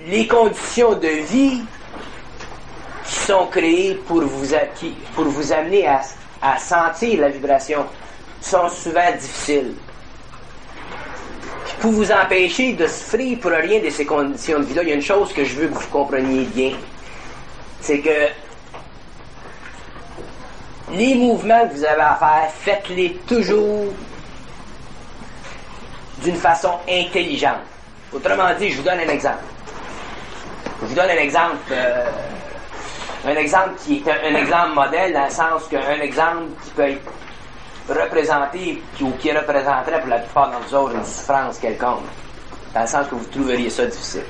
les conditions de vie qui sont créées pour vous amener à sentir la vibration sont souvent difficiles. Puis pour vous empêcher de souffrir pour rien de ces conditions de vie-là, il y a une chose que je veux que vous compreniez bien. C'est que les mouvements que vous avez à faire, faites-les toujours d'une façon intelligente. Autrement dit, je vous donne un exemple. Je vous donne un exemple qui est un exemple modèle, dans le sens qu'un exemple qui peut être représenté ou qui représenterait pour la plupart d'entre vous autres une souffrance quelconque, dans le sens que vous trouveriez ça difficile.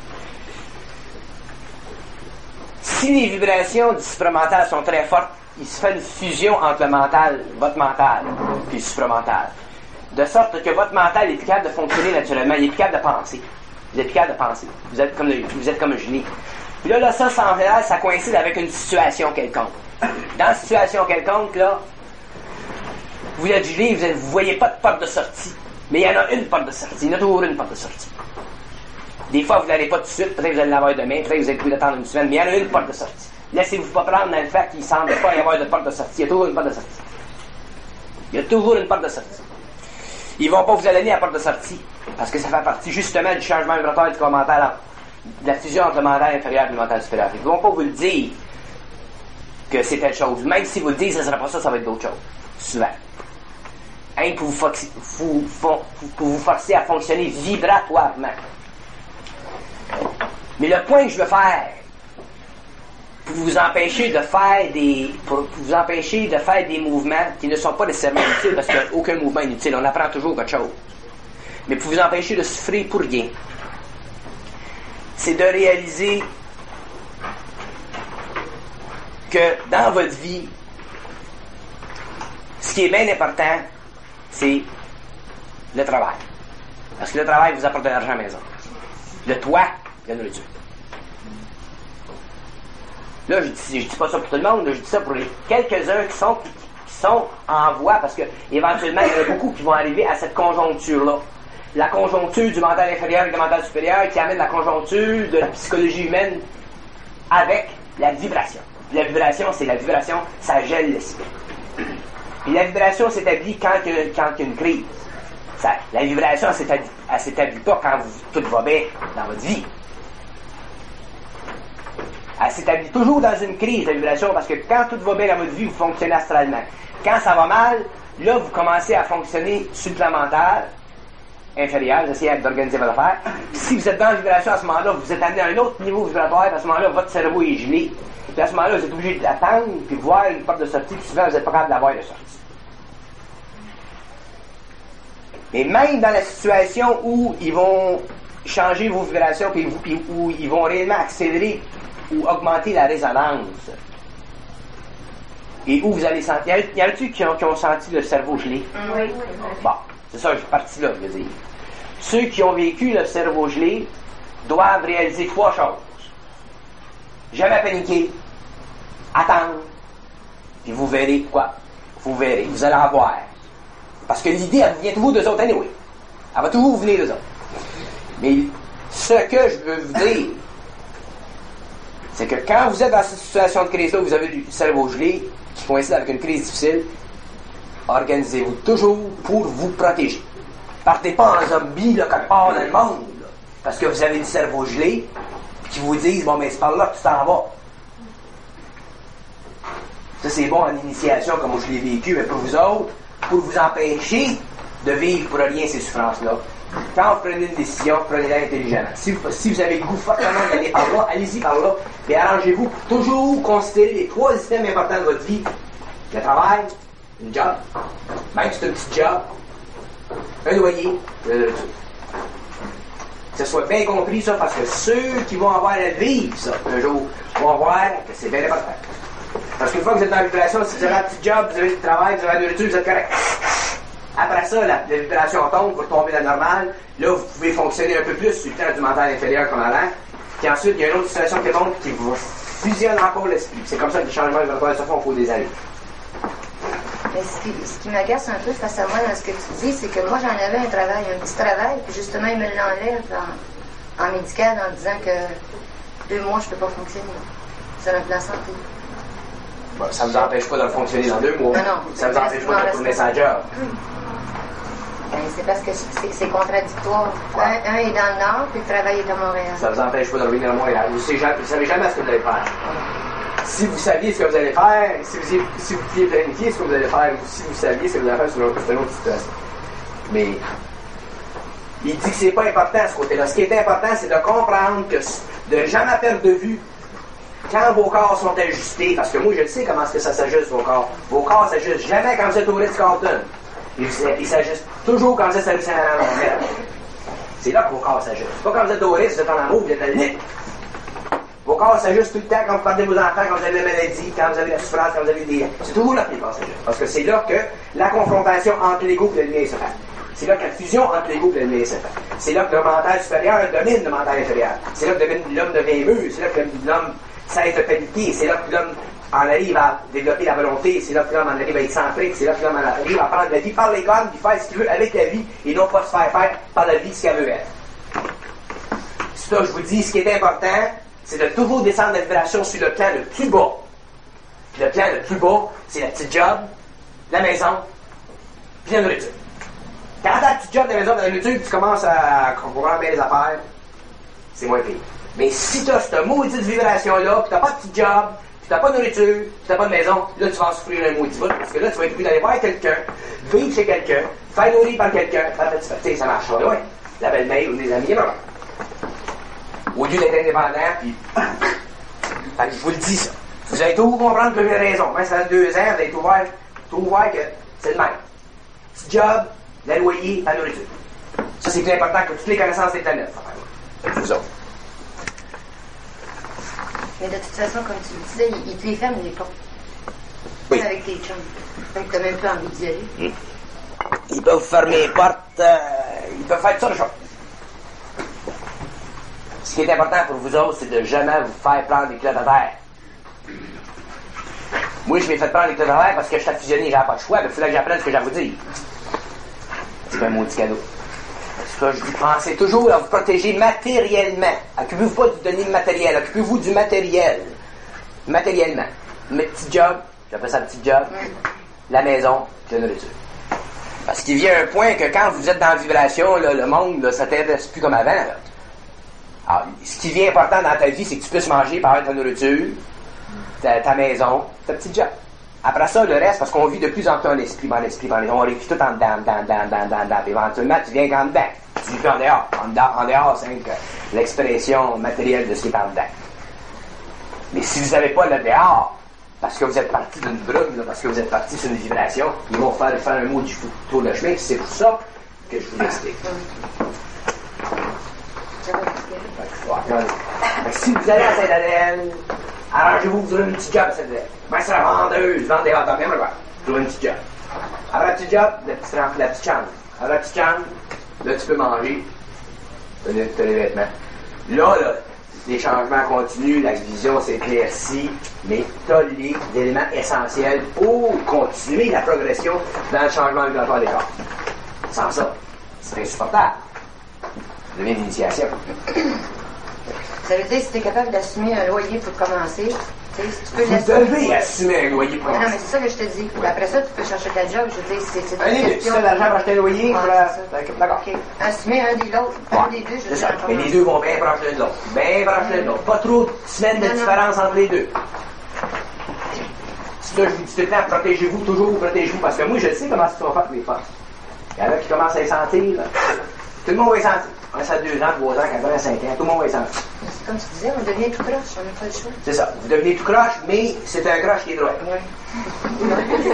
Si les vibrations du supramental sont très fortes, il se fait une fusion entre le mental, votre mental, puis le supramental. De sorte que votre mental est plus capable de fonctionner naturellement, il est plus capable de penser. Vous êtes plus capable de penser. Vous êtes comme un gelé. Puis là, ça, en général, ça coïncide avec une situation quelconque. Dans une situation quelconque, là, vous êtes gelé, vous voyez pas de porte de sortie. Mais il y en a une porte de sortie. Il y en a toujours une porte de sortie. Des fois, vous n'allez pas tout de suite, peut-être que vous allez l'avoir demain, peut-être que vous allez pouvoir attendre une semaine, mais il y en a une porte de sortie. Laissez-vous pas prendre dans le fait qu'il ne semble pas y avoir de porte de sortie. Il y a toujours une porte de sortie. Il y a toujours une porte de sortie. Ils ne vont pas vous amener à la porte de sortie, parce que ça fait partie justement du changement vibratoire du corps mental, de la fusion entre le mental inférieur et le mental supérieur. Ils ne vont pas vous le dire que c'est telle chose. Même si vous le dites, ça ne sera pas ça, ça va être d'autres choses. Souvent. Hein, pour vous forcer à fonctionner vibratoirement. Mais le point que je veux faire, pour vous empêcher de faire des mouvements qui ne sont pas nécessairement utiles, parce qu'aucun mouvement est inutile, on apprend toujours quelque chose. Mais pour vous empêcher de souffrir pour rien, c'est de réaliser que dans votre vie, ce qui est bien important, c'est le travail. Parce que le travail vous apporte de l'argent à la maison. Le toit, la nourriture. Là, je dis pas ça pour tout le monde, là, je dis ça pour les quelques-uns qui sont en voie, parce que éventuellement, il y en a beaucoup qui vont arriver à cette conjoncture-là. La conjoncture du mental inférieur et du mental supérieur qui amène la conjoncture de la psychologie humaine avec la vibration. Puis la vibration, c'est la vibration, ça gèle l'esprit. Puis la vibration s'établit quand il y a une crise. La vibration, elle s'établit pas quand tout va bien dans votre vie. Elle s'établit toujours dans une crise, la vibration, parce que quand tout va bien dans votre vie, vous fonctionnez astralement. Quand ça va mal, là, vous commencez à fonctionner sur le plan mental inférieur, vous essayez d'organiser votre affaire. Si vous êtes dans la vibration à ce moment-là, vous êtes amené à un autre niveau vibratoire, à ce moment-là, votre cerveau est gelé. Puis à ce moment-là, vous êtes obligé d'attendre, puis voir une porte de sortie, puis souvent, vous n'êtes pas capable d'avoir de sortie. Mais même dans la situation où ils vont changer vos vibrations, puis où ils vont réellement accélérer ou augmenter la résonance, et où vous allez sentir... Y en a-tu qui ont senti le cerveau gelé? Oui. Bon, c'est ça, je suis parti là, je veux dire. Ceux qui ont vécu le cerveau gelé doivent réaliser 3 choses. Jamais paniquer, attendre, puis vous verrez quoi? Vous verrez, vous allez en voir. Parce que l'idée, elle vient toujours d'eux autres, anyway. Elle va toujours venir d'eux autres. Mais ce que je veux vous dire, c'est que quand vous êtes dans cette situation de crise-là, vous avez du cerveau gelé, qui coïncide avec une crise difficile, organisez-vous toujours pour vous protéger. Partez pas en zombie, là, quelque part dans le monde, là, parce que vous avez le cerveau gelé, qui vous disent, bon, mais c'est par là que tu t'en vas. Ça, c'est bon en initiation, comme je l'ai vécu, mais pour vous autres, pour vous empêcher de vivre pour rien ces souffrances-là. Quand vous prenez une décision, prenez-la intelligemment. Si vous avez le goût fortement d'aller par là, allez-y par là, et arrangez-vous pour toujours considérer les 3 systèmes importants de votre vie. Le travail, une job, même si c'est un petit job, un loyer, que ce soit bien compris ça, parce que ceux qui vont avoir à vivre ça un jour vont voir que c'est bien important. Parce qu'une fois que vous êtes dans la vibration, si vous avez un petit job, vous avez du travail, vous avez la nourriture, vous êtes correct. Après ça, la vibration tombe, vous retombez à la normale. Là, vous pouvez fonctionner un peu plus sur le plan du mental inférieur comme avant. Puis ensuite, il y a une autre situation qui monte qui vous fusionne encore l'esprit. C'est comme ça que les changements vibratoires se font au cours des années. Mais ce qui m'agace un peu face à moi dans ce que tu dis, c'est que moi, j'en avais un petit travail, puis justement, ils me l'enlèvent en médical en disant que 2 mois, je peux pas fonctionner. Sur un plan santé. Bon, ça vous empêche pas de fonctionner dans 2 mois. Non, non. Ça vous empêche pas de retourner sa job. Ben, c'est parce que c'est contradictoire. Ouais. Un est dans le Nord, puis le travail est à Montréal. Ça vous empêche pas de revenir à Montréal. Vous ne savez jamais ce que vous allez faire. Si vous saviez ce que vous allez faire, si vous pouviez planifier ce que vous allez faire, ou si vous saviez ce que vous allez faire, c'est une autre situation. Mais il dit que c'est pas important ce côté-là. Ce qui est important, c'est de comprendre que de jamais perdre de vue quand vos corps sont ajustés, parce que moi je sais comment est-ce que ça s'ajuste vos corps. Vos corps s'ajustent jamais quand vous êtes au Ritz-Carlton. Ils s'ajustent toujours quand vous êtes à Saint-Laurent. C'est là que vos corps s'ajustent. C'est pas quand vous êtes au Ritz, vous êtes en amour, vous êtes à lit. Vos corps s'ajustent tout le temps quand vous perdez vos enfants, quand vous avez la maladie, quand vous avez la souffrance, quand vous avez des... C'est toujours là que les corps s'ajustent. Parce que c'est là que la confrontation entre l'ego et le lumière se fait. C'est là que la fusion entre l'ego et le lumière se fait. C'est là que le mental supérieur domine le mental inférieur. C'est là que l'homme devient mûr. C'est là que l'homme cesse de paniquer. C'est là que l'homme en arrive à développer la volonté. C'est là que l'homme en arrive à être centrique. C'est là que l'homme en arrive à prendre la vie par les cornes, puis faire ce qu'il veut avec la vie et non pas se faire faire par la vie ce qu'elle veut être. C'est ça, je vous dis, ce qui est important, c'est de toujours descendre la vibration sur le plan le plus bas. Puis le plan le plus bas, c'est la petite job, la maison, puis la nourriture. Quand t'as la petite job, la maison, la nourriture, tu commences à comprendre bien les affaires, c'est moins pire. Mais si t'as cette maudite vibration-là, puis t'as pas de petit job, puis t'as pas de nourriture, puis t'as pas de maison, là tu vas en souffrir un maudit bout, parce que là tu vas être obligé d'aller voir quelqu'un, vivre chez quelqu'un, faire nourrir par quelqu'un, tu sais, ça marche pas loin. La belle-mère ou des amis, non. Au lieu d'être indépendant, puis... Fait que je vous le dis, ça. Vous allez tout comprendre que j'ai raison. Quand ça fait 2 ans, vous allez tout voir que c'est le même. Petit job, le loyer, la nourriture. Ça, c'est plus important que toutes les connaissances des planètes. Vous autres. Mais de toute façon, comme tu le disais, il te les ferme les portes. Oui. Avec tes chums. Fait que t'as même pas envie d'y aller. Ils peuvent fermer les portes, ils peuvent faire toutes sortes de choses. Ce qui est important pour vous autres, c'est de jamais vous faire prendre des culottes à terre. Moi, je m'ai fait prendre des culottes à terre parce que je suis fusionné, j'avais pas de choix, mais il fallait que j'apprenne ce que j'ai à vous dire. C'est un maudit cadeau. C'est ça, je dis, pensez toujours à vous protéger matériellement. Occupez-vous pas du donner matériel, occupez-vous du matériel. Matériellement. Mes petits jobs, j'appelle ça petit job, la maison, la nourriture. Parce qu'il vient un point que quand vous êtes dans la vibration, là, le monde, là, ça t'intéresse plus comme avant. Là. Alors, ce qui vient important dans ta vie, c'est que tu puisses manger par ta nourriture, ta maison, ta petite job. Après ça, le reste, parce qu'on vit de plus en plus en esprit, on vit tout en dedans. Puis éventuellement, tu viens qu'en dedans. Tu vis plus en dehors. En dehors, c'est l'expression matérielle de ce qui est en dedans. Mais si vous n'avez pas le dehors, parce que vous êtes parti d'une brume, là, parce que vous êtes parti sur une vibration, ils vont faire un mot du tour de chemin, c'est pour ça que je vous explique. Si vous allez à Sainte-Adèle, arrangez-vous, vous aurez une petite job à Sainte-Adèle. Ben, c'est la vendeuse, vend des hot dogs, même quoi. Vous aurez une petite job. Après la petite job, la petite chambre. Après la petite chambre, là, tu peux manger. Tu as les vêtements. Là, les changements continuent, la vision s'éclaircit, mais tu as les éléments essentiels pour continuer la progression dans le changement vibratoire des corps. Sans ça, c'est insupportable. Ça devient une initiation. Ça veut dire si tu es capable d'assumer un loyer pour commencer, tu sais, si tu peux Vous devez assumer un loyer pour non, commencer. mais c'est ça que je te dis. Ouais. Après ça, tu peux chercher ta job. Je veux dire, c'est Un des deux. Tu as l'argent pour acheter un loyer, Ouais, c'est ça. d'accord. OK. Assumer un des l'autre. Un des deux, je C'est veux ça. dire. Mais les deux vont bien proches l'un de l'autre. Bien proches l'un de l'autre. Pas trop de semaines de Non, non. différence entre les deux. C'est ça, je vous dis tout le temps, protégez-vous, toujours protégez-vous. Parce que moi, je sais comment ça va faire pour les forces. Il y en a qui commencent à les sentir. Là. Tout le monde va les sentir. On ça 2 ans, 3 ans, 4 ans, 5 ans, tout le monde va les sentir. C'est comme tu disais, on devient tout croche, on n'a pas le choix. C'est ça. Vous devenez tout croche, mais c'est un croche qui est droit. Oui.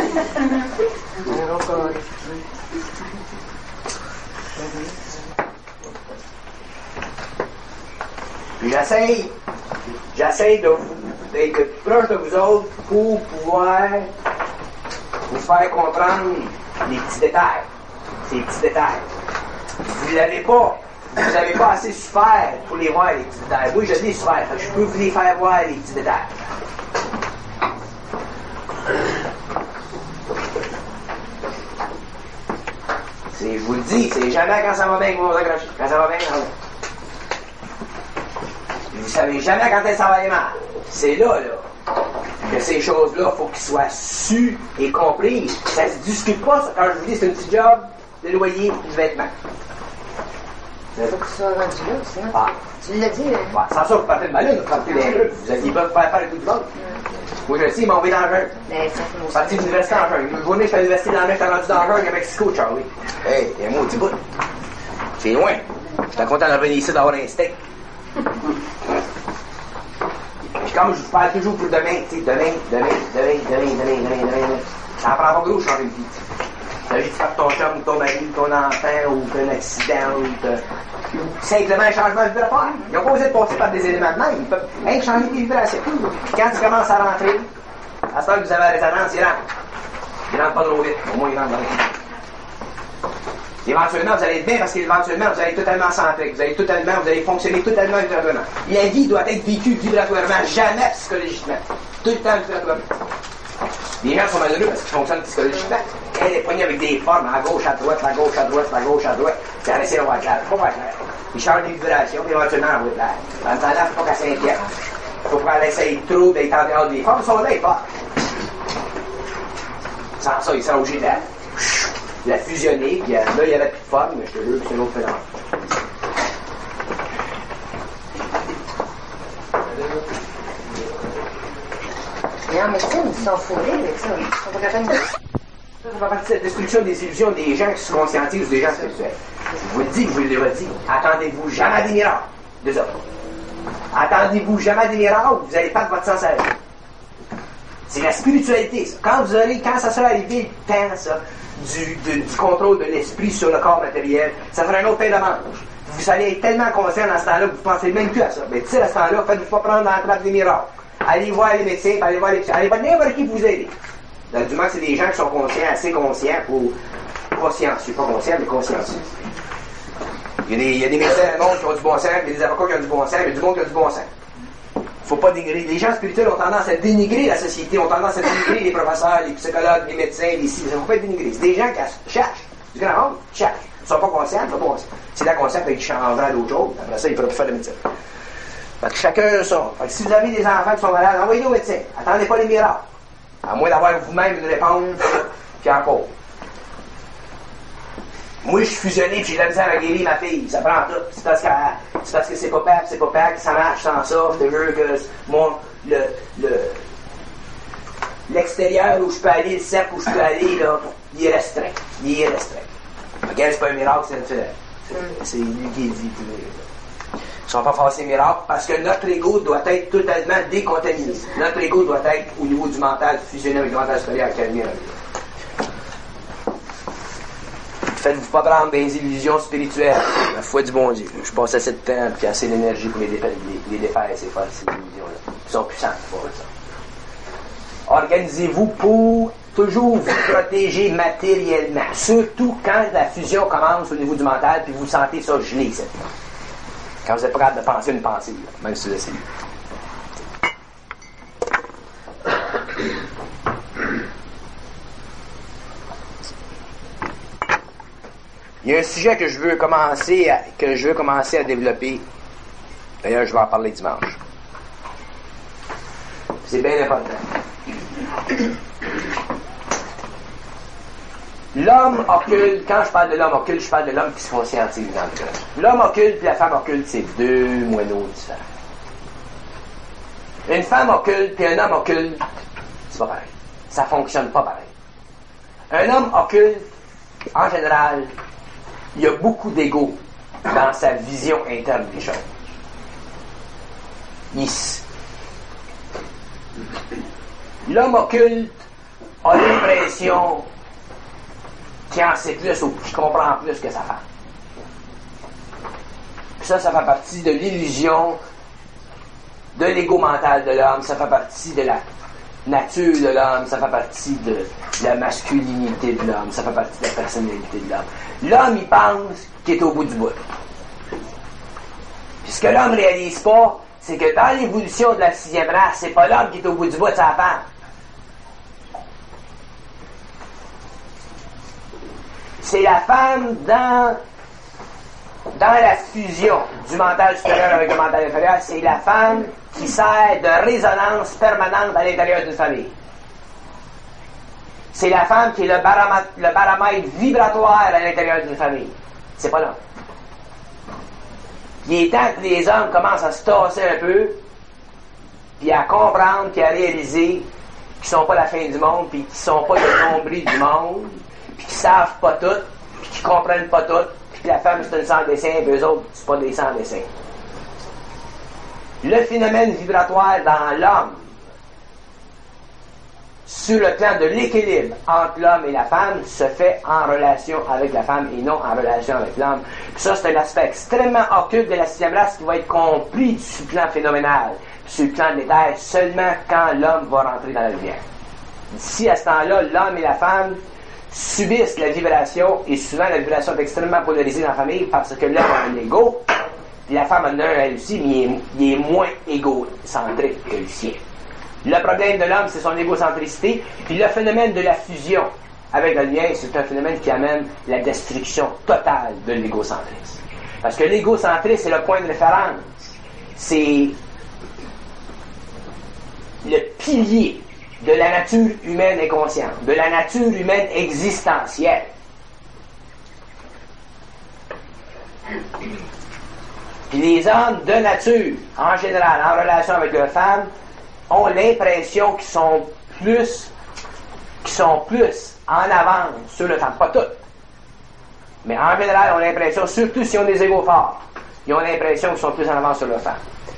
Puis j'essaye d'être proche de vous autres pour pouvoir vous faire comprendre les petits détails. Ces petits détails. Vous n'avez pas assez souffert pour les voir, les petits détails. Moi, je l'ai souffert. Je peux vous les faire voir, les petits détails. Je vous le dis, c'est jamais quand ça va bien que vous vous accrochez. Quand ça va bien, savez jamais quand ça va aller mal. C'est là, que ces choses-là, il faut qu'ils soient sues et comprises. Ça se discute pas, ça. Quand je vous dis, c'est un petit job de loyer et de vêtements. Il faut que tu sois rendu là, sinon. Ah. Tu l'as dit, hein? Ouais, sans ça, vous partez de malade, vous partez des rues. Ils peuvent faire le coup du monde. Moi, je le sais, ils m'ont envoyé dans le jungle. Mais ça, c'est mon Parti de l'université en jungle. Une journée, je suis à l'université dans le jungle, j'étais rendu dans le jungle à Mexico, Charlie. Hey, il y a un maudit bout. C'est loin. J'étais content de revenir ici d'avoir un steak. Puis comme je vous parle toujours pour demain, tu sais, demain. Ça en prend pas gros changer de vie. La vie de faire ton chum, ton mari, ton enfant, ou un accident, ou simplement un changement de vibratoire. Ils n'ont pas osé de passer par des éléments de même. Ils peuvent rien changer tes vibrations. Puis quand tu commences à rentrer, à ce temps que vous avez la résonance, il rentre. Il rentre pas trop vite. Au moins, il rentre dans le vie. Éventuellement, vous allez être bien parce qu'éventuellement, vous allez être totalement centrique. Vous allez fonctionner totalement vibratoirement. La vie doit être vécue vibratoirement, jamais psychologiquement. Tout le temps vibratoirement. Les gens sont malheureux parce qu'ils fonctionnent psychologiquement. Elle est poignée avec des formes à gauche, à droite, à gauche, à droite, à gauche, à droite. Puis elle essaie de voir clair. Faut voir clair. Ils changent des vibrations, puis éventuellement, on va clair. Dans le temps-là, il faut pas qu'elle s'inquiète. Il faut pas qu'elle essaye trop d'être en dehors des formes. Ils sont là, ils partent. Sans ça, ils sont obligés de la fusionner, puis là, il n'y avait plus de forme, mais je te jure que c'est un autre phénomène. Mais en médecine, ils sont fourrés avec ça. Ils sont pas capables de... Ça fait partie de la destruction des illusions des gens qui se conscientisent ou des gens spirituels. Je vous le dis, je vous le redis, attendez-vous jamais à des miracles. Deux autres. Attendez-vous jamais à des miracles, vous allez perdre votre sens à la vie. C'est la spiritualité, ça. Quand ça sera arrivé, le temps, ça, du contrôle de l'esprit sur le corps matériel, ça fera un autre pain de manche. Vous allez être tellement conscient dans ce temps-là que vous ne pensez même plus à ça. Mais tu sais, à ce temps-là, faites-vous pas prendre dans la trappe des miracles. Allez voir les médecins, allez voir n'importe qui vous aider. Donc, du moins, c'est des gens qui sont conscients, assez conscients pour consciencieux, pas conscients, mais consciencieux. Il y a des médecins dans le monde qui ont du bon sens, il y a des avocats qui ont du bon sens, il y a du monde qui a du bon sens. Faut pas dénigrer. Les gens spirituels ont tendance à dénigrer la société, ont tendance à dénigrer les professeurs, les psychologues, les médecins, les cibles. Ça ne faut pas être dénigré. C'est des gens qui cherchent. Du grand monde, qui cherchent. Ils ne sont pas conscients, ils sont pas conscients. C'est la conscience qui changera à d'autres choses. Après ça, ils ne pourront plus faire de médecine. Parce que chacun ça. Fait que si vous avez des enfants qui sont malades, envoyez-les au médecin. Attendez pas les miracles. À moins d'avoir vous-même une réponse, puis encore. Moi, je suis fusionné, puis j'ai de la misère à guérir ma fille. Ça prend tout. C'est parce que c'est pas que ça marche sans ça. Je te jure que moi, l'extérieur où je peux aller, le cercle où je peux aller, là, il est restreint. Regarde, c'est pas un miracle, c'est une fête. C'est lui qui dit. Ils ne sont pas forcés miracles parce que notre ego doit être totalement décontaminé. Notre ego doit être au niveau du mental fusionné avec le mental supérieur qui a le mien. Faites-vous pas prendre des illusions spirituelles. La foi du bon Dieu. Je passe assez de temps et assez d'énergie pour les défaire, ces illusions-là. Ils sont puissantes pour ça. Organisez-vous pour toujours vous protéger matériellement. Surtout quand la fusion commence au niveau du mental puis vous sentez ça gelé, cette fois. Quand vous êtes pas capable de penser une pensée, là, même si vous essayez. Il y a un sujet que je veux commencer à développer. D'ailleurs, je vais en parler dimanche. C'est bien important. L'homme occulte, quand je parle de l'homme occulte, je parle de l'homme qui se conscientise dans le cœur. L'homme occulte et la femme occulte, c'est deux moineaux différents. Une femme occulte et un homme occulte, c'est pas pareil. Ça fonctionne pas pareil. Un homme occulte, en général, il y a beaucoup d'ego dans sa vision interne des choses. L'homme occulte a l'impression qui en sait plus ou qui comprend plus que sa femme. Puis ça fait partie de l'illusion de l'ego mental de l'homme, ça fait partie de la nature de l'homme, ça fait partie de la masculinité de l'homme, ça fait partie de la personnalité de l'homme. L'homme, il pense qu'il est au bout du bout. Puis ce que l'homme ne réalise pas, c'est que dans l'évolution de la 6e race, c'est pas l'homme qui est au bout du bout, c'est la femme. C'est la femme dans la fusion du mental supérieur avec le mental inférieur, c'est la femme qui sert de résonance permanente à l'intérieur d'une famille. C'est la femme qui est le baromètre vibratoire à l'intérieur d'une famille. C'est pas l'homme. Il est temps que les hommes commencent à se tasser un peu, puis à comprendre, puis à réaliser qu'ils sont pas la fin du monde, puis qu'ils sont pas le nombril du monde, puis qu'ils savent pas tout, puis qu'ils comprennent pas tout, puis que la femme c'est une sans-dessin, et eux autres, c'est pas des sans-dessins. Le phénomène vibratoire dans l'homme, sur le plan de l'équilibre entre l'homme et la femme, se fait en relation avec la femme et non en relation avec l'homme. Puis ça, c'est un aspect extrêmement occulte de la sixième race qui va être compris sur le plan phénoménal, sur le plan de l'éther, seulement quand l'homme va rentrer dans la lumière. D'ici à ce temps-là, l'homme et la femme subissent la vibration, et souvent la vibration est extrêmement polarisée dans la famille parce que l'homme a un ego, puis la femme en a un elle aussi, mais il est moins égocentrique que le sien. Le problème de l'homme, c'est son égocentricité, puis le phénomène de la fusion avec le lien, c'est un phénomène qui amène la destruction totale de l'égocentrisme. Parce que l'égocentrisme, c'est le point de référence. C'est le pilier de la nature humaine inconsciente, de la nature humaine existentielle. Puis les hommes de nature, en général, en relation avec leurs femmes, ont l'impression qu'ils sont plus en avance sur le temps. Pas toutes. Mais en général, ont l'impression, surtout s'ils ont des égos forts, ils ont l'impression qu'ils sont plus en avance sur leur femme.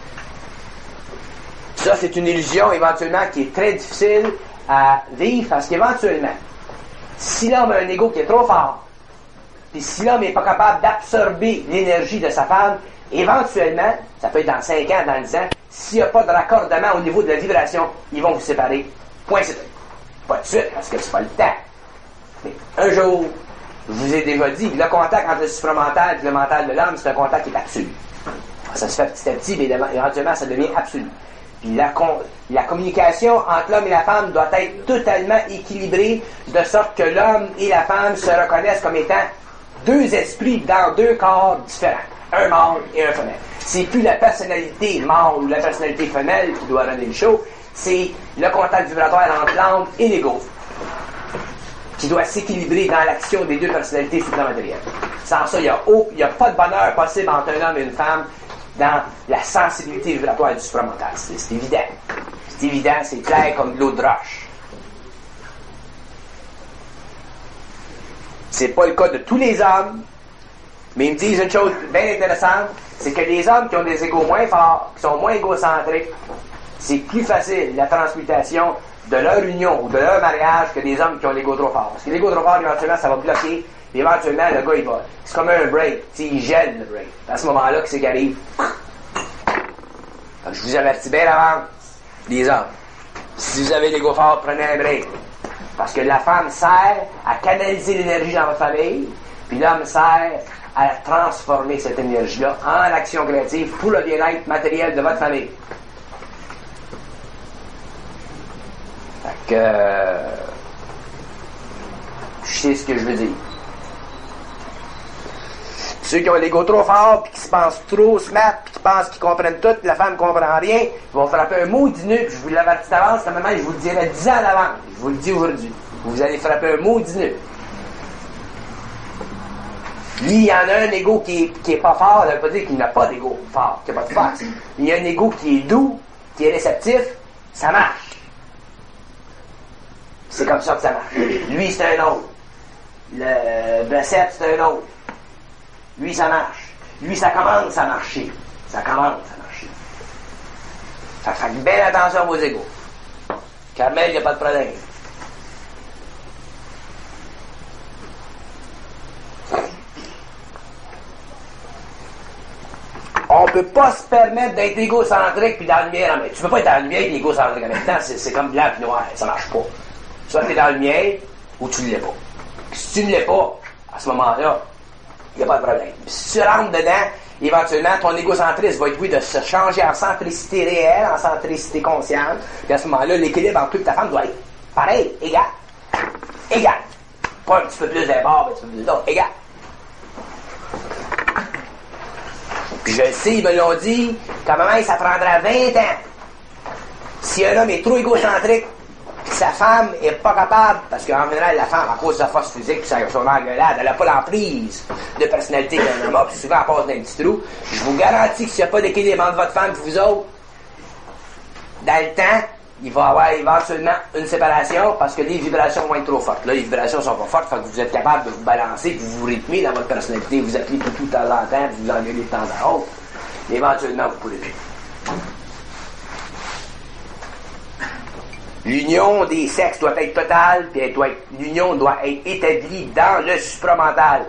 Ça, c'est une illusion éventuellement qui est très difficile à vivre parce qu'éventuellement, si l'homme a un ego qui est trop fort, puis si l'homme n'est pas capable d'absorber l'énergie de sa femme, éventuellement, ça peut être dans 5 ans, dans 10 ans, s'il n'y a pas de raccordement au niveau de la vibration, ils vont vous séparer. Point c'est tout. Pas de suite, parce que c'est pas le temps. Mais un jour, je vous ai déjà dit, le contact entre le supramental et le mental de l'homme, c'est un contact qui est absolu. Ça se fait petit à petit, mais éventuellement, ça devient absolu. Puis la communication entre l'homme et la femme doit être totalement équilibrée, de sorte que l'homme et la femme se reconnaissent comme étant deux esprits dans deux corps différents. Un mâle et un femelle. C'est plus la personnalité mâle ou la personnalité femelle qui doit runner le show, c'est le contact vibratoire entre l'âme et l'ego qui doit s'équilibrer dans l'action des deux personnalités supramatérielles. Sans ça, il n'y a pas de bonheur possible entre un homme et une femme dans la sensibilité vibratoire du supramental. C'est évident. C'est évident, c'est clair comme de l'eau de roche. C'est pas le cas de tous les hommes. Mais ils me disent une chose bien intéressante, c'est que les hommes qui ont des égos moins forts, qui sont moins égocentriques, c'est plus facile la transmutation de leur union ou de leur mariage que des hommes qui ont l'ego trop fort. Parce que l'ego trop fort, éventuellement, ça va bloquer, et éventuellement, le gars, il va. C'est comme un break, il gèle le break. À ce moment-là, qu'est-ce qui arrive? Donc, je vous avertis bien avant, les hommes. Si vous avez l'ego fort, prenez un break. Parce que la femme sert à canaliser l'énergie dans votre famille, puis l'homme sert à transformer cette énergie-là en action créative pour le bien-être matériel de votre famille. Fait que je sais ce que je veux dire. Ceux qui ont l'ego trop fort, puis qui se pensent trop smart, puis qui pensent qu'ils comprennent tout, la femme ne comprend rien, ils vont frapper un maudit nœud, puis je vous l'avertis d'avance, normalement je vous le dirai 10 ans d'avance. Je vous le dis aujourd'hui. Vous allez frapper un maudit nœud. Lui, il y en a un ego qui est pas fort, ça veut pas dire qu'il n'a pas d'ego fort, qu'il n'a pas de force. Il y a un ego qui est doux, qui est réceptif, ça marche. C'est comme ça que ça marche. Lui, c'est un autre. Le Bessette, c'est un autre. Lui, ça marche. Lui, ça commence à marcher. Ça commence à marcher. Faites bien attention à vos égos. Carmel, il n'y a pas de problème. On ne peut pas se permettre d'être égocentrique puis dans la lumière en même temps. Tu peux pas être dans la lumière et égocentrique en même temps, c'est comme blanc et noir, ça marche pas. Soit tu es dans la lumière ou tu ne l'es pas. Si tu ne l'es pas, à ce moment-là, il n'y a pas de problème. Puis si tu rentres dedans, éventuellement, ton égocentrisme va être oui de se changer en centricité réelle, en centricité consciente. Puis à ce moment-là, l'équilibre entre toi et ta femme doit être pareil, égal. Égal. Pas un petit peu plus d'un bord, un petit peu plus de l'autre, égal. Puis je le sais, ils me l'ont dit, qu'à un moment, ça prendra 20 ans. Si un homme est trop égocentrique, puis sa femme est pas capable, parce qu'en général, la femme, à cause de sa force physique puis son engueulade, elle n'a pas l'emprise de personnalité qu'un homme a, puis souvent, elle passe dans un petit trou. Je vous garantis que s'il n'y a pas d'équilibre entre votre femme et vous autres, dans le temps, il va y avoir éventuellement une séparation parce que les vibrations vont être trop fortes. Là, les vibrations sont pas fortes, fait que vous êtes capable de vous balancer, puis vous rythmer dans votre personnalité, vous appelez tout de temps en temps, puis vous engueulez de temps à autre. Et éventuellement, vous ne pourrez plus. L'union des sexes doit être totale, puis l'union doit être établie dans le supramental.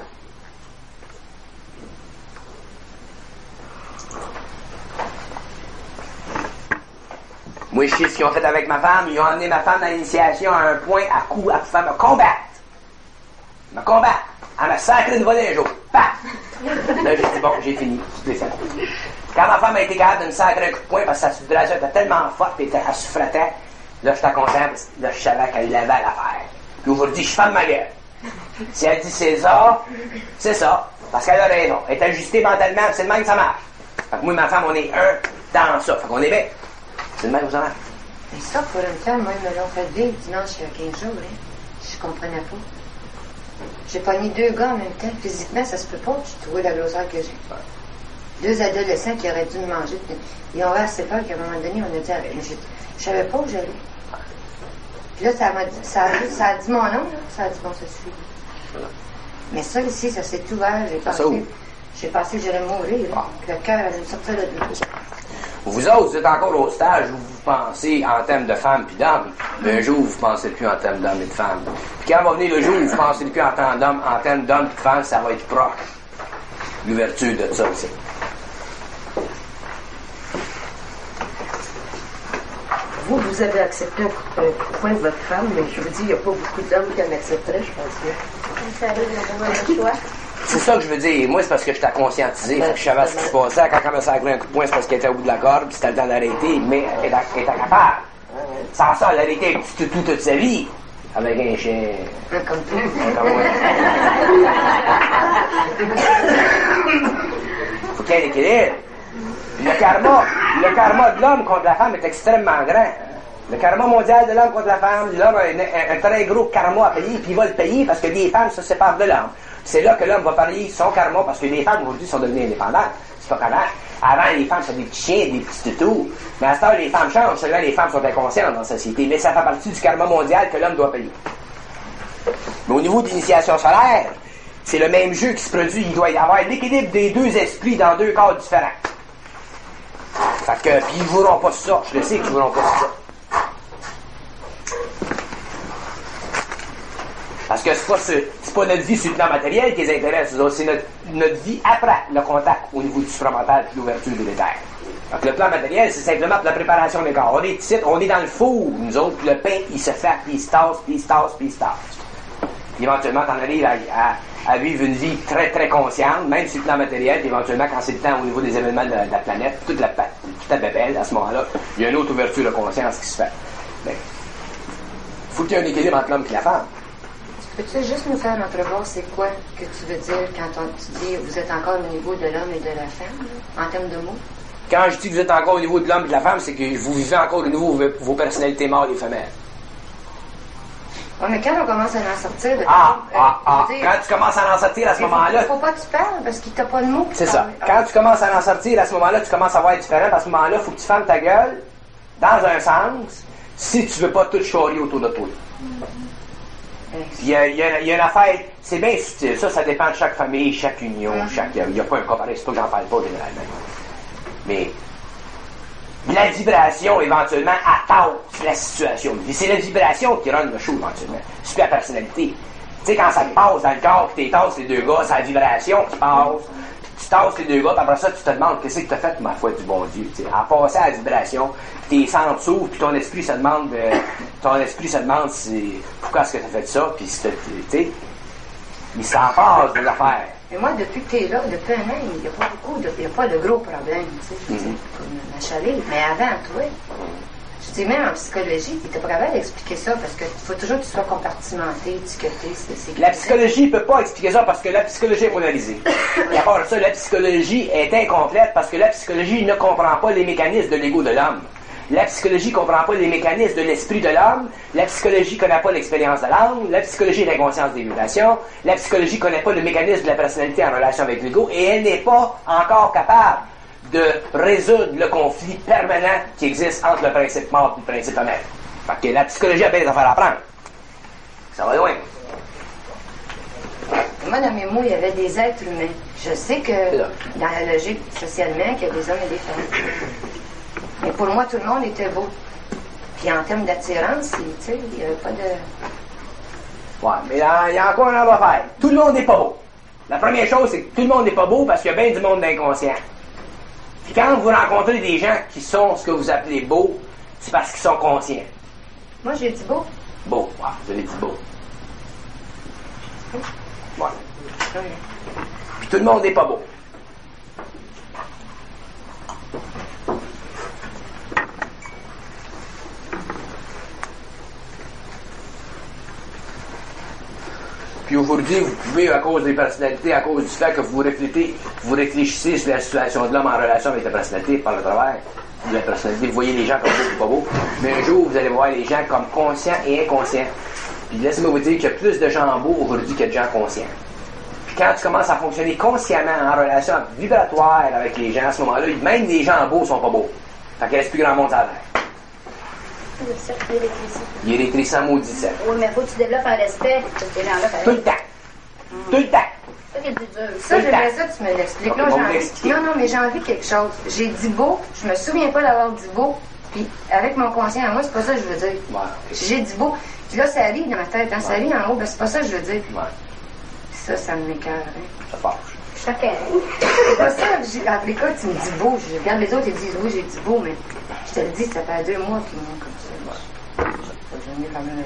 Moi, je sais ce qu'ils ont fait avec ma femme. Ils ont emmené ma femme dans l'initiation à un point à coup, à pouvoir me combattre. Me combattre. Elle m'a sacré une volée un jour. Paf! Là, j'ai dit, bon, j'ai fini. Quand ma femme a été capable de me sacrer un coup de poing parce que sa vibration était tellement forte et elle souffrait, là, j'étais content, là, je savais qu'elle l'avait à l'affaire. Puis aujourd'hui, je ferme ma gueule. Si elle dit c'est ça, c'est ça. Parce qu'elle a raison. Elle est ajustée mentalement, c'est le même que ça marche. Fait que moi et ma femme, on est un dans ça. Fait qu'on est bien. C'est le même que ça marche. Mais ça, pour une femme, moi, ils me l'ont fait vivre dimanche il y a 15 jours, hein. Je comprenais pas. J'ai pogné 2 gars en même temps. Physiquement, ça se peut pas. Tu trouves la grosseur que j'ai. 2 adolescents qui auraient dû me manger. Ils ont eu assez peur qu'à un moment donné, on a dit, je savais pas où j'allais. Puis là, ça a dit mon nom, là. Ça a dit, bon, ça suffit. Mais ça, ici, ça s'est ouvert. J'ai pensé que j'allais mourir, là. Le cœur allait me sortir de là. Vous autres, vous êtes encore au stage où vous pensez en termes de femmes puis d'hommes, mais un jour, vous ne pensez plus en termes d'hommes et de femmes. Puis quand va venir le jour où vous ne pensez plus en termes d'hommes et de femmes, ça va être proche. L'ouverture de ça aussi. Vous avez accepté un coup de poing de votre femme, mais je vous dis, il n'y a pas beaucoup d'hommes qui en accepteraient, je pense bien. Ça arrive, on a le choix. C'est ça que je veux dire. Moi, c'est parce que j'étais conscientisé. Fait que je savais ce qui se passait. Quand elle me sacrait un coup de poing, c'est parce qu'elle était au bout de la corde, puis c'était le temps d'arrêter, mais elle était capable. Sans ça, elle a arrêté toute sa vie. Avec un chien. Comme toi. Comme moi. Faut qu'il y ait un équilibre. Puis le karma de l'homme contre la femme est extrêmement grand. Le karma mondial de l'homme contre la femme, l'homme a un très gros karma à payer, puis il va le payer parce que les femmes se séparent de l'homme. C'est là que l'homme va payer son karma, parce que les femmes aujourd'hui sont devenues indépendantes. C'est pas correct. Avant, les femmes sont des petits chiens, des petits toutous. Mais à ce temps, les femmes changent. Seulement, les femmes sont inconscientes dans la société. Mais ça fait partie du karma mondial que l'homme doit payer. Mais au niveau d'initiation solaire, c'est le même jeu qui se produit. Il doit y avoir l'équilibre des 2 esprits dans 2 corps différents. Fait que, puis ils ne voudront pas ça. Je le sais qu'ils ne voudront pas ça. Parce que c'est pas notre vie sur le plan matériel qui les intéresse, c'est notre vie après le contact au niveau du supramental et l'ouverture de l'éther. Donc le plan matériel, c'est simplement pour la préparation des corps. On est ici, on est dans le four, nous autres, puis le pain, il se fait, puis il se tasse, puis il se tasse, puis il se tasse. Puis éventuellement, t'en arrives à vivre une vie très, très consciente, même sur le plan matériel, puis éventuellement, quand c'est le temps au niveau des événements de la planète, toute la bébelle, à ce moment-là, il y a une autre ouverture de conscience qui se fait. Mais, faut qu'il y ait un équilibre entre l'homme et la femme. Peux-tu juste nous faire entrevoir c'est quoi que tu veux dire quand tu dis vous êtes encore au niveau de l'homme et de la femme, là, en termes de mots? Quand je dis que vous êtes encore au niveau de l'homme et de la femme, c'est que vous vivez encore au niveau de vos personnalités mâles et femelles. Oui, mais quand on commence à en sortir... Quand tu commences à en sortir à ce moment-là... Faut pas que tu parles parce qu'il t'a pas de mots. C'est ça. Quand tu commences à en sortir à ce moment-là, tu commences à voir différent. À ce moment-là, il faut que tu fermes ta gueule dans un sens si tu veux pas tout charrier autour de toi. Puis il y a une affaire, c'est bien subtil, ça dépend de chaque famille, chaque union, il n'y a pas un cas pareil, c'est pas que j'en parle pas généralement. Mais la vibration, éventuellement, attaque la situation. Et c'est la vibration qui rend le show, éventuellement. C'est plus la personnalité. Tu sais, quand ça te passe dans le corps, puis tu tasses les 2 gars, c'est la vibration qui passe, puis tu tasses les 2 gars, puis après ça, tu te demandes qu'est-ce que tu as fait, ma foi du bon Dieu. T'sais, à passer à la vibration, puis tes sens s'ouvrent, puis ton esprit se demande pourquoi est-ce que tu as fait ça, puis tu sais, il s'en passe des affaires. Mais moi, depuis que tu es là, depuis 1 an, il n'y a pas beaucoup, il n'y a pas de gros problèmes, tu sais, comme ma chaleur. Mais avant, toi, Je dis, même en psychologie, tu n'étais pas capable d'expliquer ça parce qu'il faut toujours que tu sois compartimenté, étiqueté, c'est La psychologie ne peut pas expliquer ça parce que la psychologie est polarisée. Et à part ça, la psychologie est incomplète parce que la psychologie ne comprend pas les mécanismes de l'ego de l'homme. La psychologie ne comprend pas les mécanismes de l'esprit de l'homme. La psychologie ne connaît pas l'expérience de l'âme. La psychologie est l'inconscience des vibrations. La psychologie ne connaît pas le mécanisme de la personnalité en relation avec l'ego et elle n'est pas encore capable de résoudre le conflit permanent qui existe entre le principe mort et le principe honnête. Fait que la psychologie a bien des affaires à apprendre. Ça va loin. Moi, dans mes mots, il y avait des êtres humains. Je sais que dans la logique socialement, qu'il y a des hommes et des femmes. Mais pour moi, tout le monde était beau. Puis en termes d'attirance, tu sais, il n'y avait pas de... Ouais, mais il y a encore un autre affaire. Tout le monde n'est pas beau. La première chose, c'est que tout le monde n'est pas beau parce qu'il y a bien du monde d'inconscient. Puis quand vous rencontrez des gens qui sont ce que vous appelez beaux, c'est parce qu'ils sont conscients. Moi, j'ai dit beau. Beau, ouais, vous avez dit beau. Ouais. Puis tout le monde n'est pas beau. Puis aujourd'hui, vous pouvez, à cause des personnalités, à cause du fait que vous réfléchissez sur la situation de l'homme en relation avec la personnalité par le travers de la personnalité, vous voyez les gens comme beaux ou pas beaux, mais un jour, vous allez voir les gens comme conscients et inconscients. Puis laissez-moi vous dire qu'il y a plus de gens beaux aujourd'hui qu'il y a de gens conscients. Puis quand tu commences à fonctionner consciemment en relation vibratoire avec les gens, à ce moment-là, même les gens beaux sont pas beaux. Fait qu'il reste plus grand monde à l'air. Il est électricien maudissant. Oui, mais faut que tu développes un respect pour ces gens-là. Tout le temps. Tout le temps. Ça qui est plus dur. Ça, j'aimerais ça que tu me l'expliques. Là, non, mais j'ai envie de quelque chose. J'ai dit beau, je me souviens pas d'avoir dit beau, puis avec mon conscient à moi, c'est pas ça que je veux dire. Ouais. J'ai dit beau, puis là, ça arrive dans ma tête, hein, ça arrive en haut, ben c'est pas ça que je veux dire. Ouais. Ça me m'écoeure. Ça fâche. Chacun. C'est pas ça, en l'école, tu me dis beau, je regarde les autres, ils disent oui, j'ai dit beau, mais je te le dis, ça fait 2 mois qu'ils m'ont comme ça. J'en ai quand même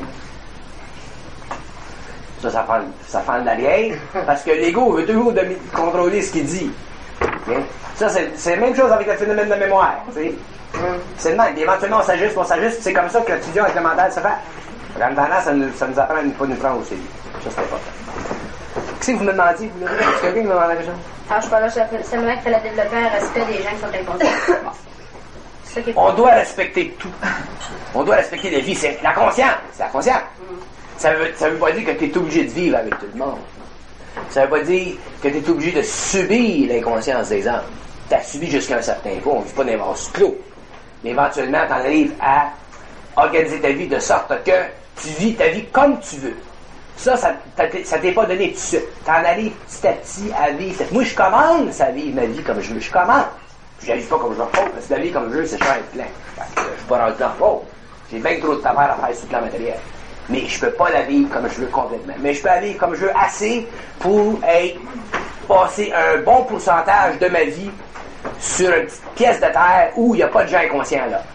Ça fait de l'arrière, parce que l'ego veut toujours contrôler ce qu'il dit. Okay? Ça, c'est la même chose avec le phénomène de mémoire. C'est le même. Puis éventuellement, on s'ajuste, c'est comme ça que l'étudiant avec le mental se fait. En attendant, ça nous apprend à ne pas nous prendre au sérieux. Ça, c'est important. Qu'est-ce que vous me demandiez, vous? Est-ce que quelqu'un me demande quelque chose? Alors, je parle là, c'est le mec qui fait développer un respect des gens qui sont inconscients. On doit respecter tout. On doit respecter la vie. C'est la conscience. C'est la conscience. Ça veut pas dire que tu es obligé de vivre avec tout le monde. Ça veut pas dire que tu es obligé de subir l'inconscience des hommes. Tu as subi jusqu'à un certain point. On ne vit pas dans les vases clos. Mais éventuellement, tu en arrives à organiser ta vie de sorte que tu vis ta vie comme tu veux. Ça t'est pas donné tout de suite. Tu en arrives petit à petit à vivre. Moi, je commence à vivre ma vie comme je veux. Je commence. Puis je n'arrive pas comme je veux. Parce que la vie comme je veux, c'est cher et plein. Je suis pas rendu dans le J'ai bien trop de travail à faire sur le plan matériel. Mais je peux pas la vivre comme je veux complètement. Mais je peux la vivre comme je veux assez pour passer un bon pourcentage de ma vie sur une petite pièce de terre où il n'y a pas de gens inconscients là.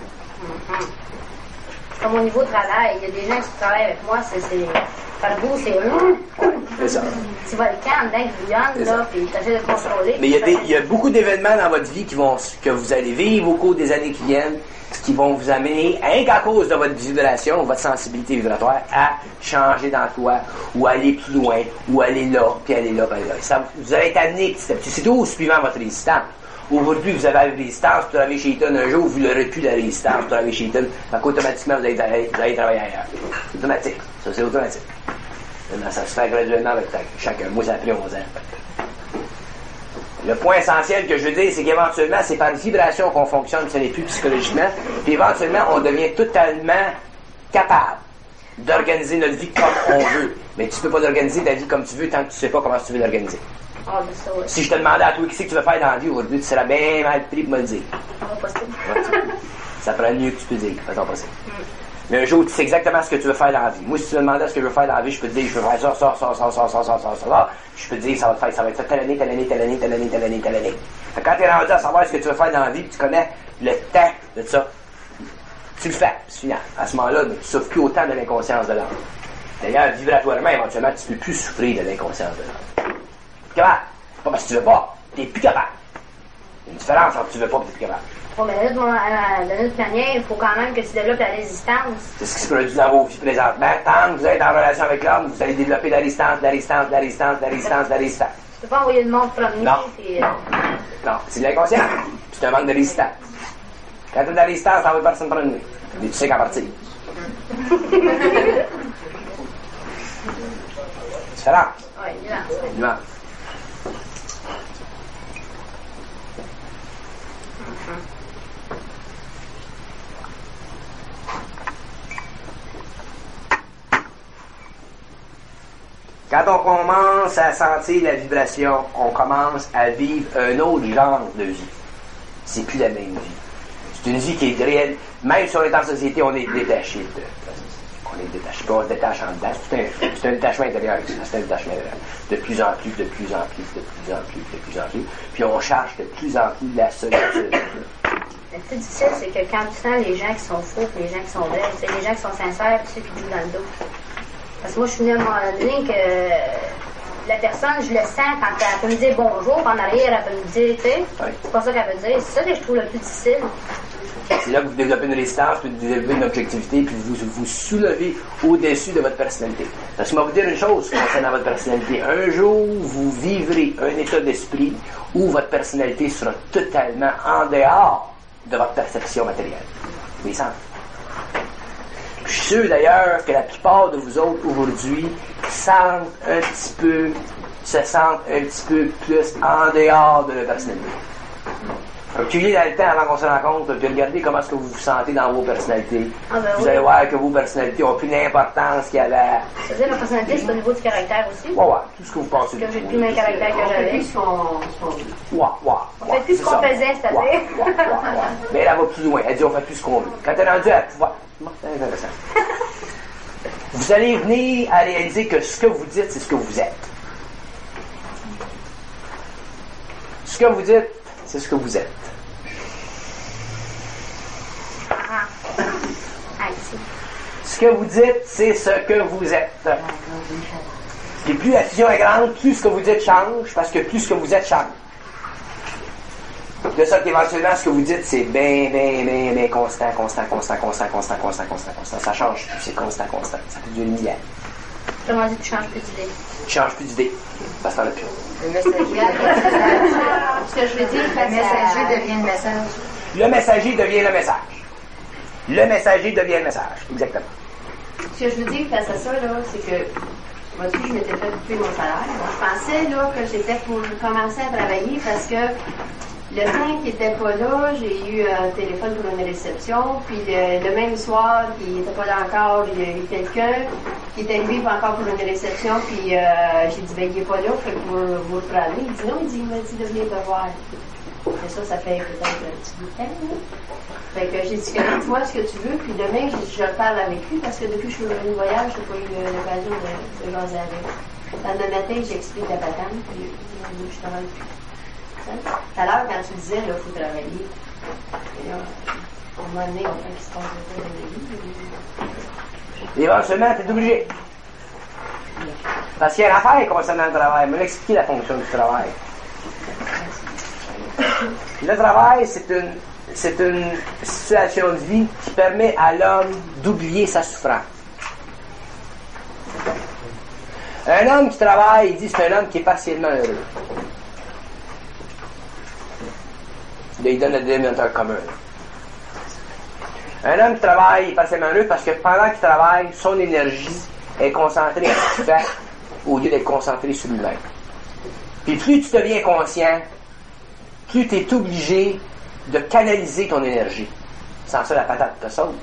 Comme au niveau travail, il y a des gens qui travaillent avec moi, par goût, c'est eux. C'est ça. Tu vas le camp, dingue, bouillonne, là, puis tu essaies de contrôler. Mais il y a beaucoup d'événements dans votre vie que vous allez vivre au cours des années qui viennent, qui vont vous amener, rien qu'à cause de votre vibration, votre sensibilité vibratoire, à changer d'emploi, ou aller plus loin, ou aller là, puis aller là, puis aller là. Ça, vous allez être amené petit à petit. C'est tout suivant votre résistance. Aujourd'hui, vous avez la résistance, vous travaillez chez Eaton un jour, vous n'aurez plus la résistance, vous travaillez chez Eaton, donc automatiquement, vous allez travailler ailleurs. C'est automatique. Ça, c'est automatique. Maintenant, ça se fait graduellement avec chacun. Moi, ça a pris 11 ans. Le point essentiel que je veux dire, c'est qu'éventuellement, c'est par vibration qu'on fonctionne, ce n'est plus psychologiquement, puis éventuellement, on devient totalement capable d'organiser notre vie comme on veut. Mais tu ne peux pas organiser ta vie comme tu veux tant que tu ne sais pas comment tu veux l'organiser. Ah, mais ça, ouais. Si je te demandais à toi qu'est-ce que tu veux faire dans la vie aujourd'hui, tu serais bien mal pris pour me le dire. Pas possible. Ouais. Ça prend mieux que tu peux dire, façon possible. Mais un jour, tu sais exactement ce que tu veux faire dans la vie. Moi, si tu me demandais ce que je veux faire dans la vie, je peux te dire, je veux faire ça. Je peux te dire, ça va être fait telle année. Fait que quand tu es rendu à savoir ce que tu veux faire dans la vie, tu connais le temps de ça, tu le fais, c'est final. À ce moment-là, tu ne souffres plus autant de l'inconscience de l'homme. D'ailleurs, vibratoirement, éventuellement, tu ne peux plus souffrir de l'inconscience de l'homme. Capable. Pas parce que tu veux pas. Tu n'es plus capable. Il y a une différence entre tu veux pas et tu es plus capable. Bon, mais là, de notre manière, il faut quand même que tu développes la résistance. C'est ce qui se produit dans vos vies présentement. Tant que vous êtes en relation avec l'homme, vous allez développer la résistance, la résistance, la résistance, la résistance, la résistance. Tu peux pas envoyer le monde promener. Non. Puis, Non, c'est de l'inconscient. C'est un manque de résistance. Quand tu as de la résistance, t'en veux personne promener. Tu sais qu'à partir. Différence. Oui, nuance. Nuance. Quand on commence à sentir la vibration, on commence à vivre un autre genre de vie. C'est plus la même vie. C'est une vie qui est réelle. Même si on est en société, on est détaché de la société. On est détaché. Puis on se détache en dedans. C'est un détachement intérieur. C'est un détachement intérieur. De plus en plus, de plus en plus, de plus en plus, de plus en plus. Puis on cherche de plus en plus la solitude. Le plus difficile, c'est que quand tu sens les gens qui sont faux et les gens qui sont vrais, c'est les gens qui sont sincères et ceux qui disent dans le dos. Parce que moi, je suis venue à un moment donné que la personne, je le sens quand elle peut me dire bonjour, puis en arrière, elle peut me dire, tu sais, c'est pas ça qu'elle veut dire. C'est ça que je trouve le plus difficile. C'est là que vous développez une résistance, puis vous développez une objectivité, puis vous soulevez au-dessus de votre personnalité. Parce que je vais vous dire une chose concernant votre personnalité. Un jour, vous vivrez un état d'esprit où votre personnalité sera totalement en dehors de votre perception matérielle. Vous les sentez? Je suis sûr d'ailleurs que la plupart de vous autres aujourd'hui se sentent un petit peu plus en dehors de la personnalité. Reculez dans le temps avant qu'on se rencontre, puis regardez comment est-ce que vous vous sentez dans vos personnalités. Vous allez voir que vos personnalités ont plus d'importance qu'il y avait. C'est-à-dire, ma personnalité, c'est au niveau du caractère aussi. Ouais, tout ce que vous pensez. Que j'ai plus le même caractère que j'avais. Plus qu'on... On fait plus ce qu'on faisait, c'est-à-dire. Mais elle va plus loin. Elle dit on fait plus ce qu'on veut. Quand elle est rendue à pouvoir. C'est intéressant. Vous allez venir à réaliser que ce que vous dites, c'est ce que vous êtes. Ce que vous dites, c'est ce que vous êtes. Ce que vous dites, c'est ce que vous êtes. Et plus la fusion est grande, plus ce que vous dites change, parce que plus ce que vous êtes change. De sorte qu'éventuellement, ce que vous dites, c'est bien constant. Ça change plus, c'est constant. Ça fait du millénaire. Comment dire, tu changes plus d'idées. Tu changes plus d'idées. Ça se fait plus. Le messager. Ce que je veux dire, Le messager devient le message. Le messager devient le message. Le messager devient le message. Exactement. Ce que je veux dire face à ça, là, c'est que moi-dessus, je m'étais fait couper mon salaire. Donc, je pensais là, que j'étais pour commencer à travailler parce que le temps qui n'était pas là, j'ai eu un téléphone pour une réception. Puis le même soir, qui n'était pas là encore, il y a eu quelqu'un qui est arrivé encore pour une réception. Puis j'ai dit, ben, il n'est pas là, fait que vous le prenez. Il dit non, il m'a dit de venir te voir. Et ça fait peut-être un petit bout de temps. Hein? Fait que j'ai dit que tu vois ce que tu veux, puis demain, je parle avec lui, parce que depuis que je suis revenue de voyage, je n'ai pas eu l'occasion de jaser avec. Dans le matin, j'explique la patente, puis je travaille plus. Tout à l'heure, quand tu disais, il faut travailler, et là, à un moment donné, on fait qu'il se passe de la vie. Éventuellement, tu es obligé. Parce qu'il y a une affaire concernant le travail. Me l'expliquer la fonction du travail. Le travail, c'est une situation de vie qui permet à l'homme d'oublier sa souffrance. Un homme qui travaille, il dit c'est un homme qui est partiellement heureux. Là, il donne le dénominateur commun. Un homme qui travaille, il est partiellement heureux parce que pendant qu'il travaille, son énergie est concentrée à ce qu'il fait au lieu d'être concentrée sur lui-même. Puis plus tu deviens conscient, plus tu es obligé de canaliser ton énergie. Sans ça, la patate te sauve.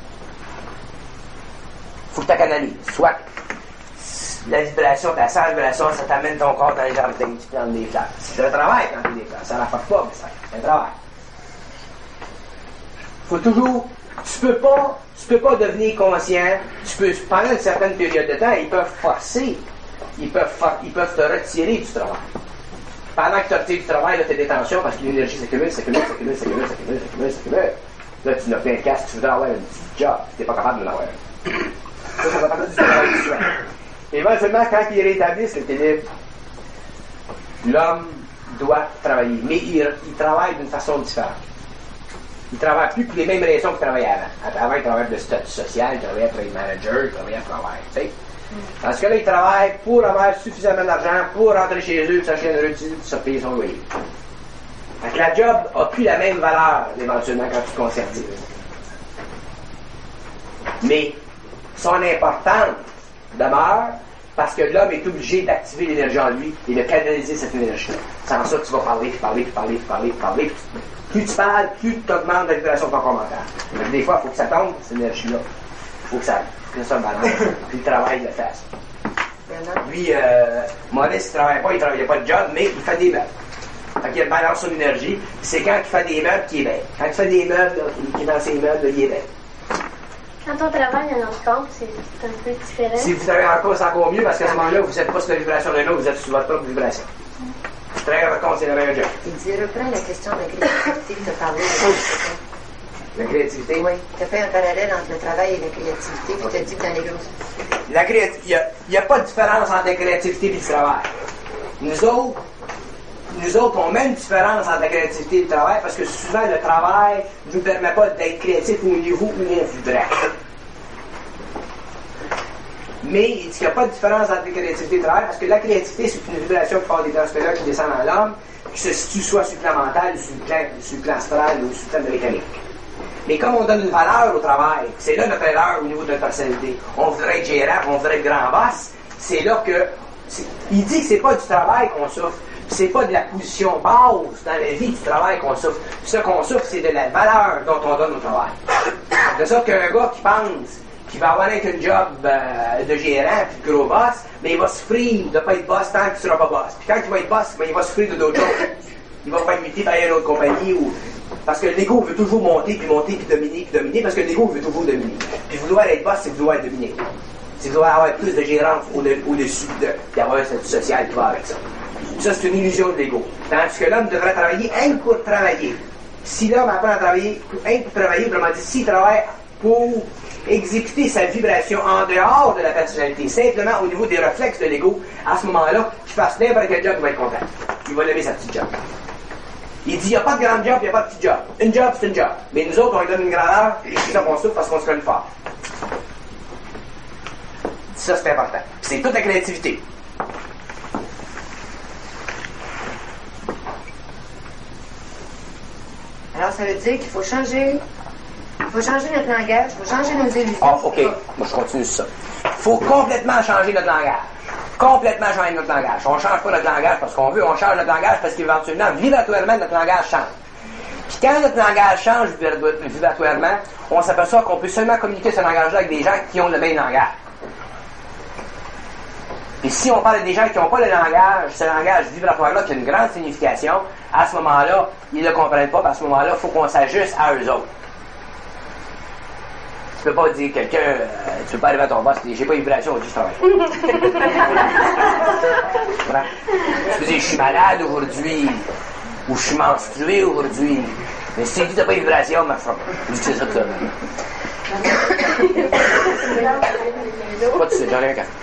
Faut que tu la canalises. Soit la vibration, ta sale vibration, ça t'amène ton corps dans les jardins, tu plantes des fleurs. C'est un travail quand tu des fleurs. Ça n'en fait pas, mais c'est un travail. Faut toujours... Tu peux pas devenir conscient. Pendant une certaine période de temps, ils peuvent forcer. Ils peuvent te retirer du travail. Pendant que tu retires du travail, là, tu as des tensions parce que l'énergie s'accumule. Là, tu n'as plein de casques, tu voudrais avoir un petit job, tu n'es pas capable de l'avoir. Ça va partir du travail du soir. Et éventuellement, quand il rétablisse l'équilibre, l'homme doit travailler. Mais il travaille d'une façon différente. Il ne travaille plus pour les mêmes raisons qu'il travaillait avant. Avant, il travaillait pour le statut social, il travaillait pour être manager, il travaillait à travail, tu sais. Parce que là, il travaille pour avoir suffisamment d'argent pour rentrer chez eux, s'acheter une routine, pour se payer son loyer. Fait que la job n'a plus la même valeur, éventuellement, quand tu te conserves. Mais son importance demeure parce que l'homme est obligé d'activer l'énergie en lui et de canaliser cette énergie-là. Sans ça, tu vas parler. Plus tu parles, plus tu augmentes la vibration de ton commentaire. Donc, des fois, il faut que ça tombe, cette énergie-là. Il faut que ça balance. Puis le travail le fasse. Lui, Maurice, il ne travaille pas, il n'a pas de job, mais il fait des meubles. Fait qu'il balance son énergie. C'est quand il fait des meubles qu'il est bête. Quand il fait des meubles, qu'il est dans ses meubles, là, il est bête. Quand on travaille dans notre corps, c'est un peu différent. Si vous travaillez encore, c'est encore mieux parce qu'à ce moment-là, vous n'êtes pas sur la vibration d'un autre, vous êtes sur votre propre vibration. Travailler à votre compte, c'est le meilleur job. Il dit, reprends la question de la créativité que tu as parlé. La créativité? Oui, tu as fait un parallèle entre le travail et la créativité, puis tu as dit que dans les grosses. Il n'y a pas de différence entre la créativité et le travail. Nous autres, on met une différence entre la créativité et le travail parce que souvent, le travail ne nous permet pas d'être créatif au niveau où on voudrait. Mais il dit qu'il n'y a pas de différence entre la créativité et le travail parce que la créativité, c'est une vibration qui part des transféreurs qui descend dans l'homme, qui se situe soit sur le plan mental, sur le plan astral ou sur le plan de mécanique. Mais comme on donne une valeur au travail, c'est là notre erreur au niveau de notre personnalité. On voudrait être gérant, on voudrait être grand boss, c'est là que... Il dit que c'est pas du travail qu'on souffre, c'est pas de la position basse dans la vie du travail qu'on souffre. Ce qu'on souffre, c'est de la valeur dont on donne au travail. De sorte qu'un gars qui pense qu'il va avoir un job de gérant puis de gros boss, mais il va souffrir de ne pas être boss tant qu'il ne sera pas boss. Puis quand il va être boss, ben, il va souffrir de d'autres choses. Il va pas être muté par une autre compagnie ou... Parce que l'ego veut toujours monter, puis dominer, parce que l'ego veut toujours dominer. Puis vouloir être boss, c'est vouloir être dominé. C'est vouloir avoir plus de gérance au-dessus d'avoir un statut social qui va avec ça. Ça, c'est une illusion de l'ego. Tandis que l'homme devrait travailler un pour travailler. Si l'homme apprend à travailler un pour travailler, autrement dit, s'il travaille pour exécuter sa vibration en dehors de la personnalité, simplement au niveau des réflexes de l'ego, à ce moment-là, qu'il fasse n'importe quel job, il va être content. Il va lever sa petite job. Il dit, il n'y a pas de grand job, il n'y a pas de petit job. Une job, c'est une job. Mais nous autres, on lui donne une grandeur, et c'est ça qu'on souffre parce qu'on se connaît fort. Ça, c'est important. C'est toute la créativité. Alors, ça veut dire qu'il faut changer notre langage, il faut changer nos illusions. Ah, OK. Moi, je continue sur ça. Il faut complètement changer notre langage. Complètement changer notre langage. On ne change pas notre langage parce qu'on veut, on change notre langage parce qu'éventuellement, vibratoirement, notre langage change. Puis quand notre langage change vibratoirement, on s'aperçoit qu'on peut seulement communiquer ce langage-là avec des gens qui ont le même langage. Et si on parle des gens qui n'ont pas le langage, ce langage vibratoire-là qui a une grande signification, à ce moment-là, ils ne le comprennent pas, parce qu'à ce moment-là, il faut qu'on s'ajuste à eux autres. Tu peux pas dire quelqu'un, tu peux pas arriver à ton boss, j'ai pas de vibration, je travaille. Tu peux dire, je suis malade aujourd'hui, ou je suis menstrué aujourd'hui. Mais si tu dis, t'as pas de vibration, ma femme, je dis que c'est ça que ça. Pas de suite, j'en ai un cas.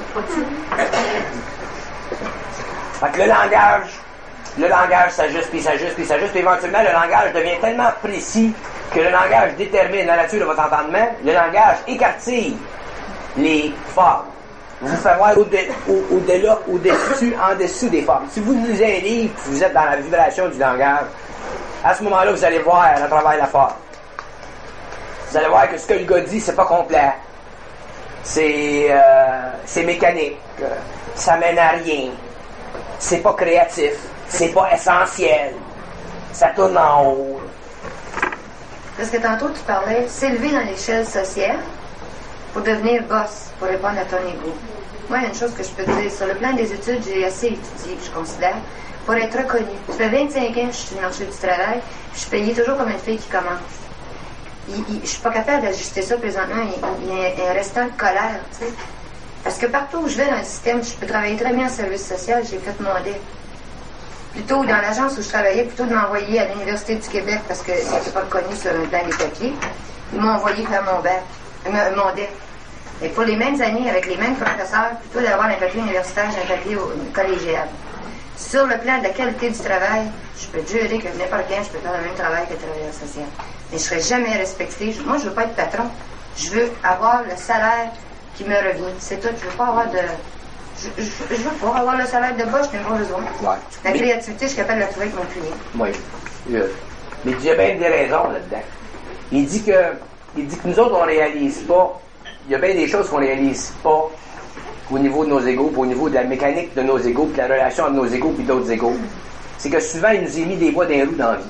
Fait que le langage s'ajuste, puis éventuellement, le langage devient tellement précis que le langage détermine la nature de votre entendement, le langage écartille les formes. Vous fait voir au-delà, au-dessus, en dessous des formes. Si vous lisez un livre, vous êtes dans la vibration du langage, à ce moment-là, vous allez voir à travers la forme. Vous allez voir que ce que le gars dit, c'est pas complet. C'est mécanique. Ça mène à rien. C'est pas créatif. C'est pas essentiel. Ça tourne en haut. Parce que tantôt, tu parlais s'élever dans l'échelle sociale pour devenir boss, pour répondre à ton ego. Moi, il y a une chose que je peux te dire. Sur le plan des études, j'ai assez étudié, je considère, pour être reconnue. Ça fait 25 ans que je suis sur le marché du travail, je suis payée toujours comme une fille qui commence. Je suis pas capable d'ajuster ça présentement. Il y a un restant de colère, tu sais. Parce que partout où je vais dans le système, je peux travailler très bien en service social, j'ai fait mon DEC. Plutôt dans l'agence où je travaillais, plutôt de m'envoyer à l'Université du Québec parce que c'était pas reconnu sur un plan des papiers, ils m'ont envoyé faire mon DEC. Et pour les mêmes années, avec les mêmes professeurs, plutôt d'avoir un papier universitaire, j'ai un papier collégial. Sur le plan de la qualité du travail, je peux te jurer que n'importe quand, je peux faire le même travail que le travailleur social. Mais je ne serai jamais respectée. Moi, je ne veux pas être patron. Je veux avoir le salaire qui me revient. C'est tout. Je veux pas avoir de... Je veux pas avoir le salaire de bas, je n'ai pas besoin. Ouais. La créativité, je suis capable de la trouver avec mon client. Oui. Mais il y a bien des raisons là-dedans. Il dit que nous autres, on réalise pas. Il y a bien des choses qu'on réalise pas au niveau de nos égos, au niveau de la mécanique de nos égos, puis la relation entre nos égos et d'autres égos. C'est que souvent, il nous est mis des bois dans les roues dans la vie.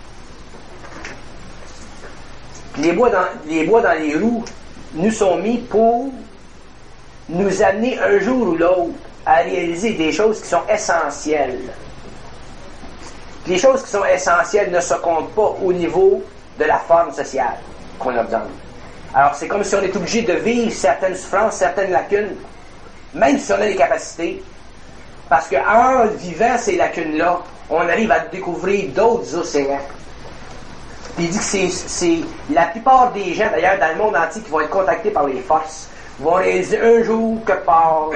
Puis les bois dans les roues nous sont mis pour nous amener un jour ou l'autre à réaliser des choses qui sont essentielles. Les choses qui sont essentielles ne se comptent pas au niveau de la forme sociale qu'on leur donne. Alors, c'est comme si on est obligé de vivre certaines souffrances, certaines lacunes, même si on a les capacités, parce qu'en vivant ces lacunes-là, on arrive à découvrir d'autres océans. Puis il dit que c'est la plupart des gens, d'ailleurs, dans le monde entier, qui vont être contactés par les forces, vont réaliser un jour, quelque part,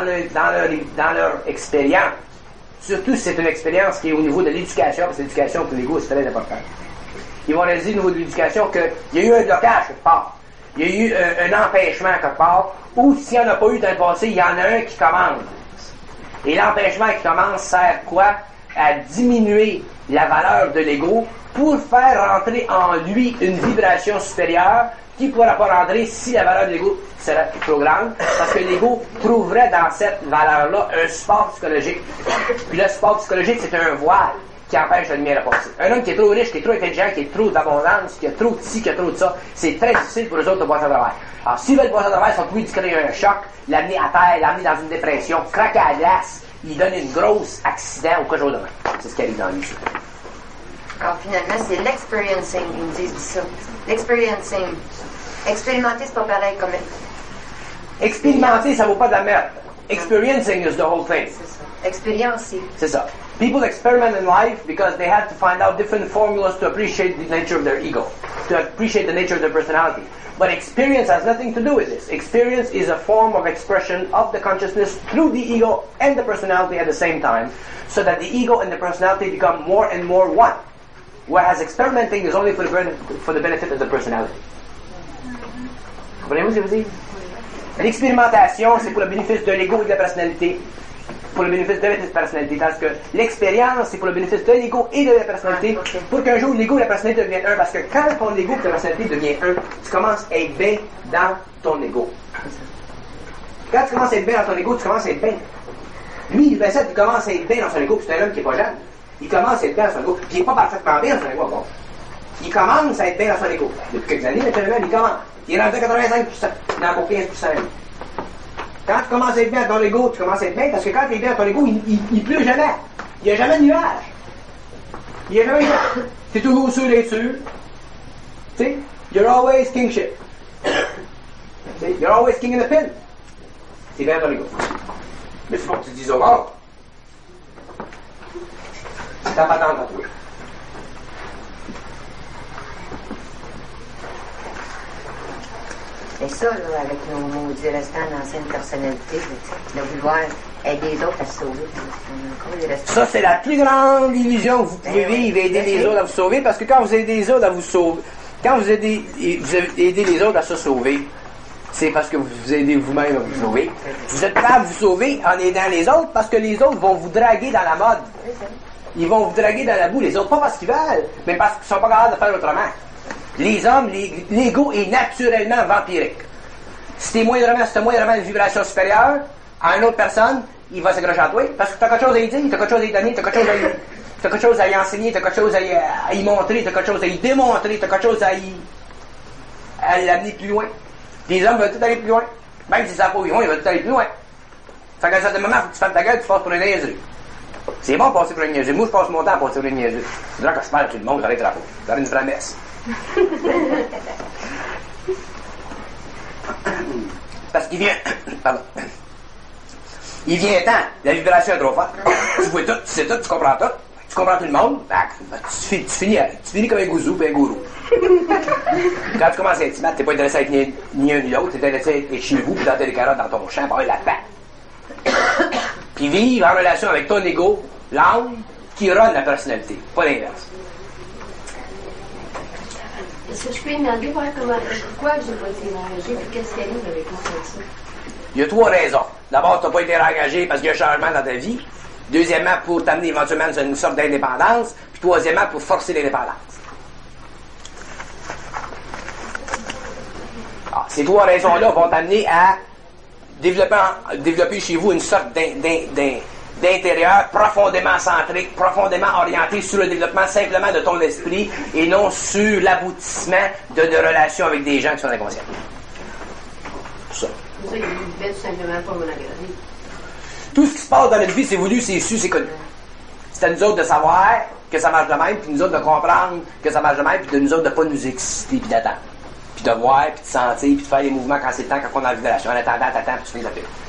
dans leur expérience. Surtout si c'est une expérience qui est au niveau de l'éducation, parce que l'éducation pour l'ego, c'est très important. Ils vont réaliser au niveau de l'éducation qu'il y a eu un blocage quelque part. Il y a eu un empêchement quelque part, ou s'il n'y en a pas eu dans le passé, il y en a un qui commence. Et l'empêchement qui commence sert quoi? À diminuer la valeur de l'ego pour faire rentrer en lui une vibration supérieure qui ne pourra pas rentrer si la valeur de l'ego serait trop grande, parce que l'ego trouverait dans cette valeur-là un support psychologique. Puis le support psychologique, c'est un voile qui empêche la lumière de passer. Un homme qui est trop riche, qui est trop intelligent, qui est trop d'abondance, qui a trop de ci, qui a trop de ça, c'est très difficile pour eux autres de passer à travers. Alors, s'ils veulent passer à travers, ils sont obligés de créer un choc, l'amener à terre, l'amener dans une dépression, craquer à la glace, il donne une grosse accident ou quelque chose de même. C'est ce qui arrive dans lui. Alors, finalement, c'est l'experiencing, ils me disent ça. L'experiencing. Expérimenter, c'est pas pareil comme... Expérimenter, ça vaut pas de la merde. Experiencing is the whole thing. C'est ça. Expériencer. C'est ça. People experiment in life because they have to find out different formulas to appreciate the nature of their ego, to appreciate the nature of their personality. But experience has nothing to do with this. Experience is a form of expression of the consciousness through the ego and the personality at the same time, so that the ego and the personality become more and more one. Whereas experimenting is only for the benefit of the personality. Comprenez-vous ce que je veux dire? L'expérimentation, c'est pour le bénéfice de l'ego et de la personnalité. Pour le bénéfice de la personnalité. Parce que l'expérience, c'est pour le bénéfice de l'ego et de la personnalité. Pour qu'un jour, l'ego et la personnalité deviennent un. Parce que quand ton ego et ta personnalité devient un, tu commences à être bien dans ton ego. Quand tu commences à être bien dans ton ego, tu commences à être bien. Lui, il commence à être bien dans son ego, c'est un homme qui n'est pas jeune. Il commence à être bien dans son ego. Puis il n'est pas parfaitement bien dans son ego, bon. Il commence à être bien dans son ego. Depuis quelques années, naturellement, il commence. Il est rendu à 85%, il en a pour 15%. Quand tu commences à être bien à ton ego, tu commences à être bien, parce que quand tu es bien à ton ego, il pleut jamais. Il n'y a jamais de nuage. Il n'y a jamais de nuage. Tu es toujours sûr d'être sûr. Tu sais, you're always kingship. You're always king in the pin. C'est bien à ton ego. Mais il faut que tu te dises au mort. T'as pas tant à toi. Et ça, là, avec nos maudits restants d'anciennes personnalités, de vouloir aider les autres à se sauver. Ça, c'est la plus grande illusion que vous pouvez vivre, aider les autres à vous sauver, parce que quand vous aidez les autres à vous sauver, quand vous aidez les autres à se sauver, c'est parce que vous aidez vous-même à vous sauver. Vous êtes prêt à vous sauver en aidant les autres, parce que les autres vont vous draguer dans la mode. Ils vont vous draguer dans la boue, les autres, pas parce qu'ils veulent, mais parce qu'ils sont pas capables de faire autrement. Les hommes, l'ego est naturellement vampirique. Si t'as moindrement une vibration supérieure à une autre personne, il va s'accrocher à toi, parce que t'as quelque chose à y dire, t'as quelque chose à y donner, t'as quelque chose à y enseigner, t'as quelque chose à y montrer, t'as quelque chose à y démontrer, t'as quelque chose à l'amener plus loin. Les hommes veulent tout aller plus loin. Même si ça n'a pas eu loin, ils veulent tout aller plus loin. Fait qu'à un certain moment, faut que tu fasses ta gueule, tu passes pour une niaiserie. C'est bon de passer pour une niaiserie. Moi, je passe mon temps à passer pour une niaiserie. C'est là que je parle à tout le monde, j'arrête la peau. J'arrête une vraie messe. Parce qu'il vient... Pardon. Il vient temps, la vibration est trop forte. Tu vois tout, tu sais tout, tu comprends tout. Tu comprends tout le monde. Tu finis comme un gouzou et un gourou. Quand tu commences à être timide, t'es pas intéressé à être ni un ni l'autre, t'es intéressé à être chez vous, puis planter des carottes dans ton champ, pour avoir la paix. Puis vivre en relation avec ton ego, l'âme qui run la personnalité, pas l'inverse. Est-ce que je peux lui demander pourquoi j'ai pas été engagée puis qu'est-ce qui arrive avec moi comme ça? Il y a 3 raisons. D'abord, tu n'as pas été engagé parce qu'il y a un changement dans ta vie. Deuxièmement, pour t'amener éventuellement dans une sorte d'indépendance. Puis troisièmement, pour forcer l'indépendance. Alors, ces 3 raisons-là vont t'amener à développer chez vous une sorte d'intérieur profondément centré, profondément orienté sur le développement simplement de ton esprit et non sur l'aboutissement de relations avec des gens qui sont inconscients. Ça. Ça, il devait tout simplement pas m'engager. Tout ce qui se passe dans notre vie, c'est voulu, c'est su, c'est connu. C'est à nous autres de savoir que ça marche de même, puis nous autres de comprendre que ça marche de même, puis de nous autres de pas nous exciter, puis d'attendre. Puis de voir, puis de sentir, puis de faire les mouvements quand c'est le temps, quand on a envie de lâcher. En attendant, t'attends, puis tu finis la paix.